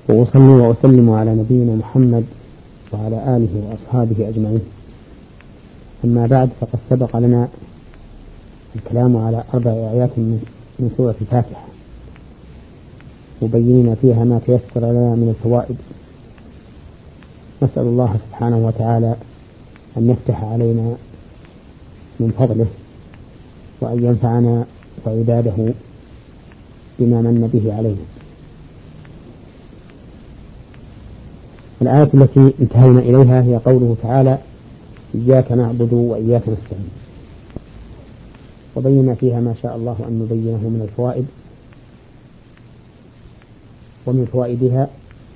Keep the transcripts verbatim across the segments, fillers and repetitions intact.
وأصلي وأسلم على نبينا محمد وعلى آله وأصحابه أجمعين. أما بعد، فقد سبق لنا الكلام على أربع آيات من سورة الفاتحة، مبينين فيها ما تيسر لنا من الفوائد. نسأل الله سبحانه وتعالى أن يفتح علينا من فضله، وأن ينفعنا وعباده بما من به علينا. الآية التي انتهينا إليها هي قوله تعالى: إياك نعبد وإياك نستعين، وبينا فيها ما شاء الله أن نبينه من الفوائد. ومن فوائدها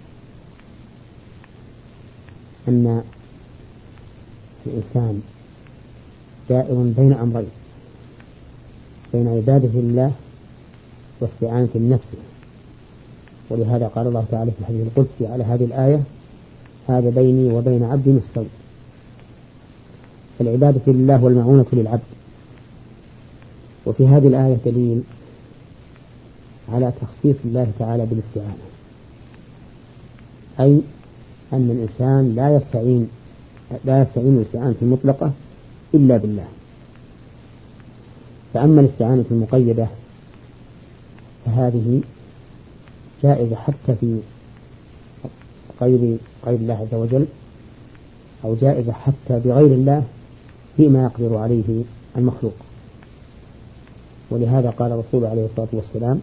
أن الإنسان دائر بين أمرين، بين عبادة الله واستعانة بنفسه. ولهذا قال الله تعالى في الحديث القدسي على هذه الآية: هذا بيني وبين عبدي مستوى. فالعبادة لله والمعونة للعبد. وفي هذه الآية دليل على تخصيص الله تعالى بالاستعانة، أي أن الإنسان لا يستعين لا يستعين الاستعانة المطلقة إلا بالله. فأما الاستعانة المقيدة فهذه جائزة حتى في غير غير الله عز وجل، أو جائزة حتى بغير الله فيما يقدر عليه المخلوق. ولهذا قال الرسول عليه الصلاة والسلام: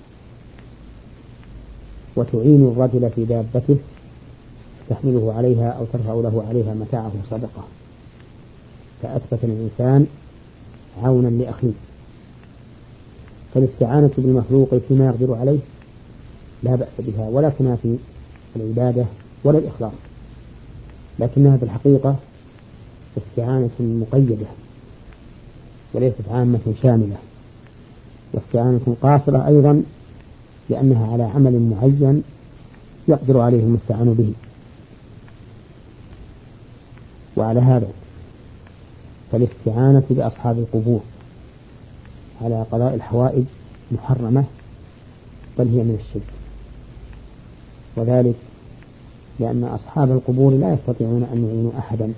وتعين الرجل في دابته تحمله عليها أو ترفع له عليها متاعه صدقة. فأثبت الإنسان عونا لأخيه. فالاستعانة بالمخلوق فيما يقدر عليه لا بأس بها، ولا تنافي العبادة ولا الإخلاص، لكنها في الحقيقة استعانة مقيدة وليست عامة شاملة، واستعانة قاصرة أيضا، لأنها على عمل معين يقدر عليه المستعان به. وعلى هذا فالاستعانة بأصحاب القبور على قضاء الحوائج محرمة، بل هي من الشرك. وذلك لأن أصحاب القبور لا يستطيعون أن يعينوا أحدا،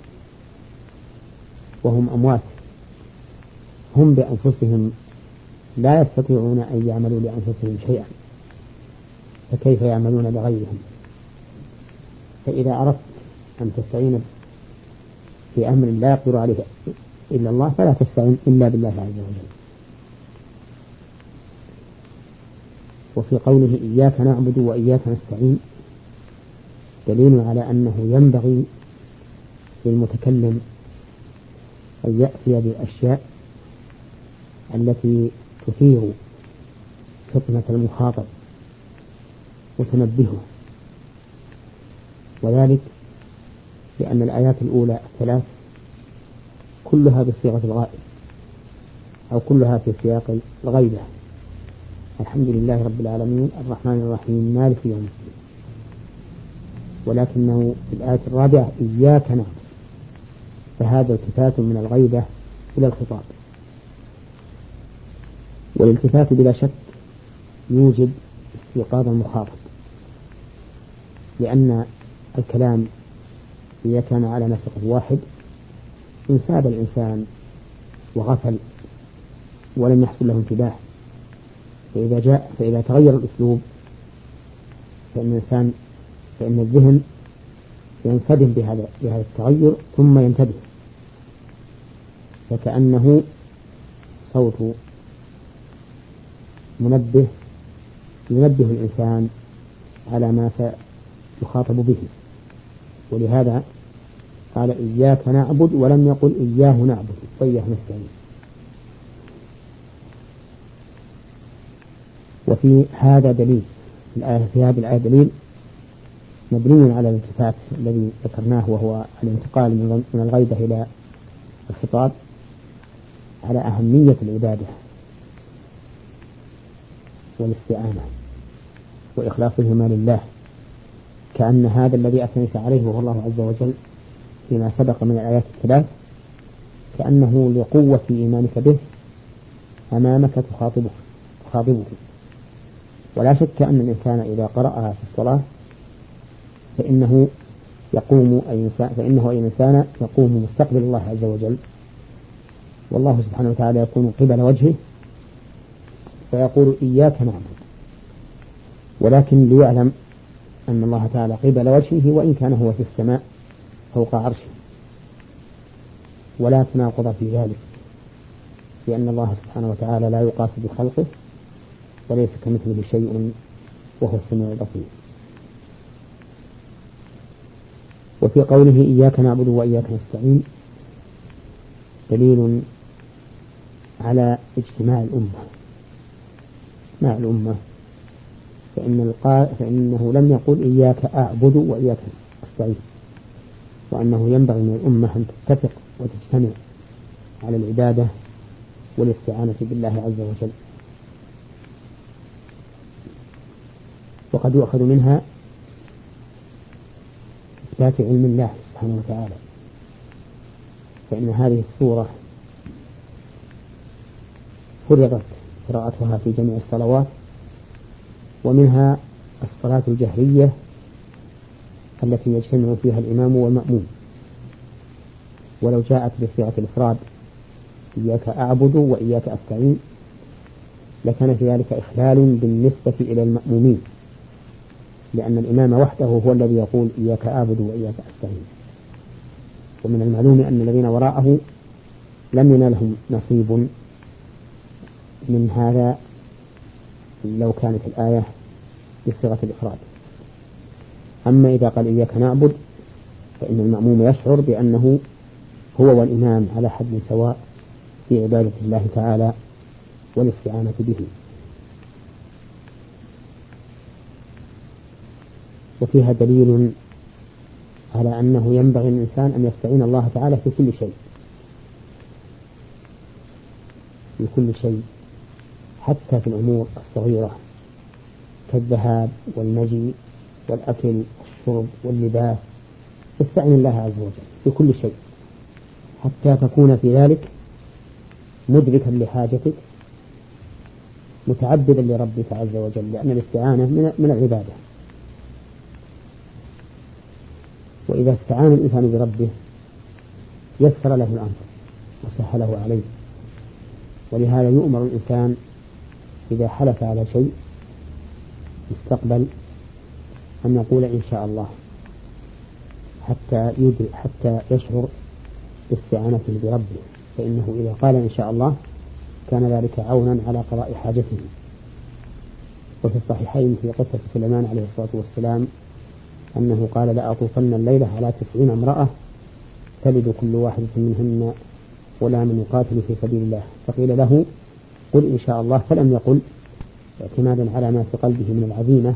وهم أموات، هم بأنفسهم لا يستطيعون أن يعملوا لأنفسهم شيئا، فكيف يعملون لغيرهم؟ فإذا أردت أن تستعين في أمر لا يقدر عليه إلا الله فلا تستعين إلا بالله عز وجل. وفي قوله: إياك نعبد وإياك نستعين، دليل على أنه ينبغي للمتكلم أن يأتي بالأشياء التي تثير فطنة المخاطب وتنبهه. وذلك لأن الآيات الأولى الثلاث كلها بصيغة الغائب، أو كلها في سياق الغيبة: الحمد لله رب العالمين الرحمن الرحيم مالك يوم الدين. ولكنه في الآية الرابعة إياك نعبد، فهذا التفات من الغيبة إلى الخطاب. والالتفات بلا شك يوجب استيقاظ المخاطب، لأن الكلام إذا كان على نسق واحد إن ساد الإنسان وغفل ولم يحصل له انتباه، فإذا جاء فإذا تغير الأسلوب فإن الإنسان فإن الذهن ينصدم بهذا بهذا التغير ثم ينتبه، فكأنه صوت منبه ينبه الإنسان على ما سيخاطب به. ولهذا قال: إياك نعبد، ولم يقل إياه نعبد وإياه نستعين. وفي هذا دليل في هذه الآية دليل مبني على الالتفات الذي ذكرناه، وهو الانتقال من الغيبة إلى الخطاب، على أهمية العبادة والاستعانة وإخلاصهما لله. كأن هذا الذي أثنيت عليه وهو الله عز وجل فيما سبق من الآيات الثلاث، كأنه لقوة إيمانك به أمامك تخاطبه تخاطبه ولا شك أن الإنسان إذا قرأها في الصلاة فإنه يقوم أي إنسان فإنه أي إنسان يقوم مستقبل الله عز وجل، والله سبحانه وتعالى يكون قبل وجهه، فيقول إياك نعبد، ولكن ليعلم أن الله تعالى قبل وجهه وإن كان هو في السماء فوق عرشه، ولا تناقض في ذلك، لأن الله سبحانه وتعالى لا يقاس بخلقه وليس كمثله شيء وهو السميع البصير. وفي قوله إياك نعبد وإياك نستعين دليل على اجتماع الأمة مع الأمة، فإن القا... فإنه لم يقل إياك أعبد وإياك أستعين، وأنه ينبغي من الأمة أن تتفق وتجتمع على العبادة والاستعانة بالله عز وجل. وقد يؤخذ منها إثبات علم الله سبحانه وتعالى، فإن هذه السورة فرضت قراءتها في جميع الصلوات، ومنها الصلاة الجهرية التي يجتمع فيها الإمام والمأموم، ولو جاءت بصيغة الإفراد إياك أعبد وإياك أستعين لكان في ذلك إخلال بالنسبة إلى المأمومين، لأن الإمام وحده هو الذي يقول إياك أعبد وإياك أستعين، ومن المعلوم أن الذين وراءه لم ينالهم نصيب من هذا لو كانت الآية بصيغة الإفراد. أما إذا قال إياك نعبد فإن المأموم يشعر بأنه هو والإمام على حد سواء في عبادة الله تعالى والاستعانة به. وفيها دليل على أنه ينبغي الإنسان أن يستعين الله تعالى في كل شيء في كل شيء حتى في الأمور الصغيرة كالذهاب والمجيء والأكل والشرب واللباس، استعين الله عز وجل في كل شيء حتى تكون في ذلك مدركا لحاجتك متعبدا لربك عز وجل، لأن الاستعانة من العبادة. وإذا استعان الإنسان بربه يسر له الأمر وسهله عليه، ولهذا يؤمر الإنسان إذا حلف على شيء مستقبل أن يقول إن شاء الله حتى يدرك حتى يشعر باستعانته بربه، فإنه إذا قال إن شاء الله كان ذلك عونا على قضاء حاجته. وفي الصحيحين في قصة سليمان عليه الصلاة والسلام أنه قال لأطوفن الليلة على تسعين امرأة تلد كل واحدة منهن ولا من يقاتل في سبيل الله، فقيل له قل إن شاء الله، فلم يقل اعتمادا على ما في قلبه من العزيمة،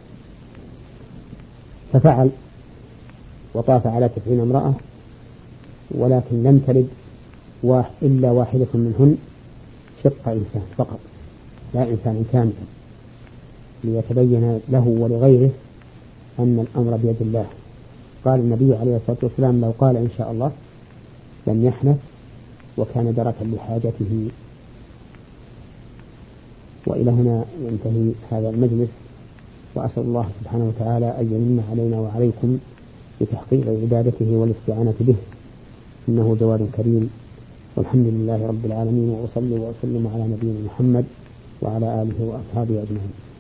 ففعل وطاف على تسعين امرأة ولكن لم تلد إلا واحدة منهن شق إنسان فقط لا إنسان كامل، ليتبين له ولغيره أن الأمر بيد الله. قال النبي عليه الصلاة والسلام لو قال إن شاء الله لم يحنث وكان دركا لحاجته. وإلى هنا ينتهي هذا المجلس، وأسأل الله سبحانه وتعالى أن يمن علينا وعليكم بتحقيق عبادته والاستعانة به، إنه جواد كريم، والحمد لله رب العالمين، وأصلي وأسلم على نبينا محمد وعلى آله وأصحابه أجمعين.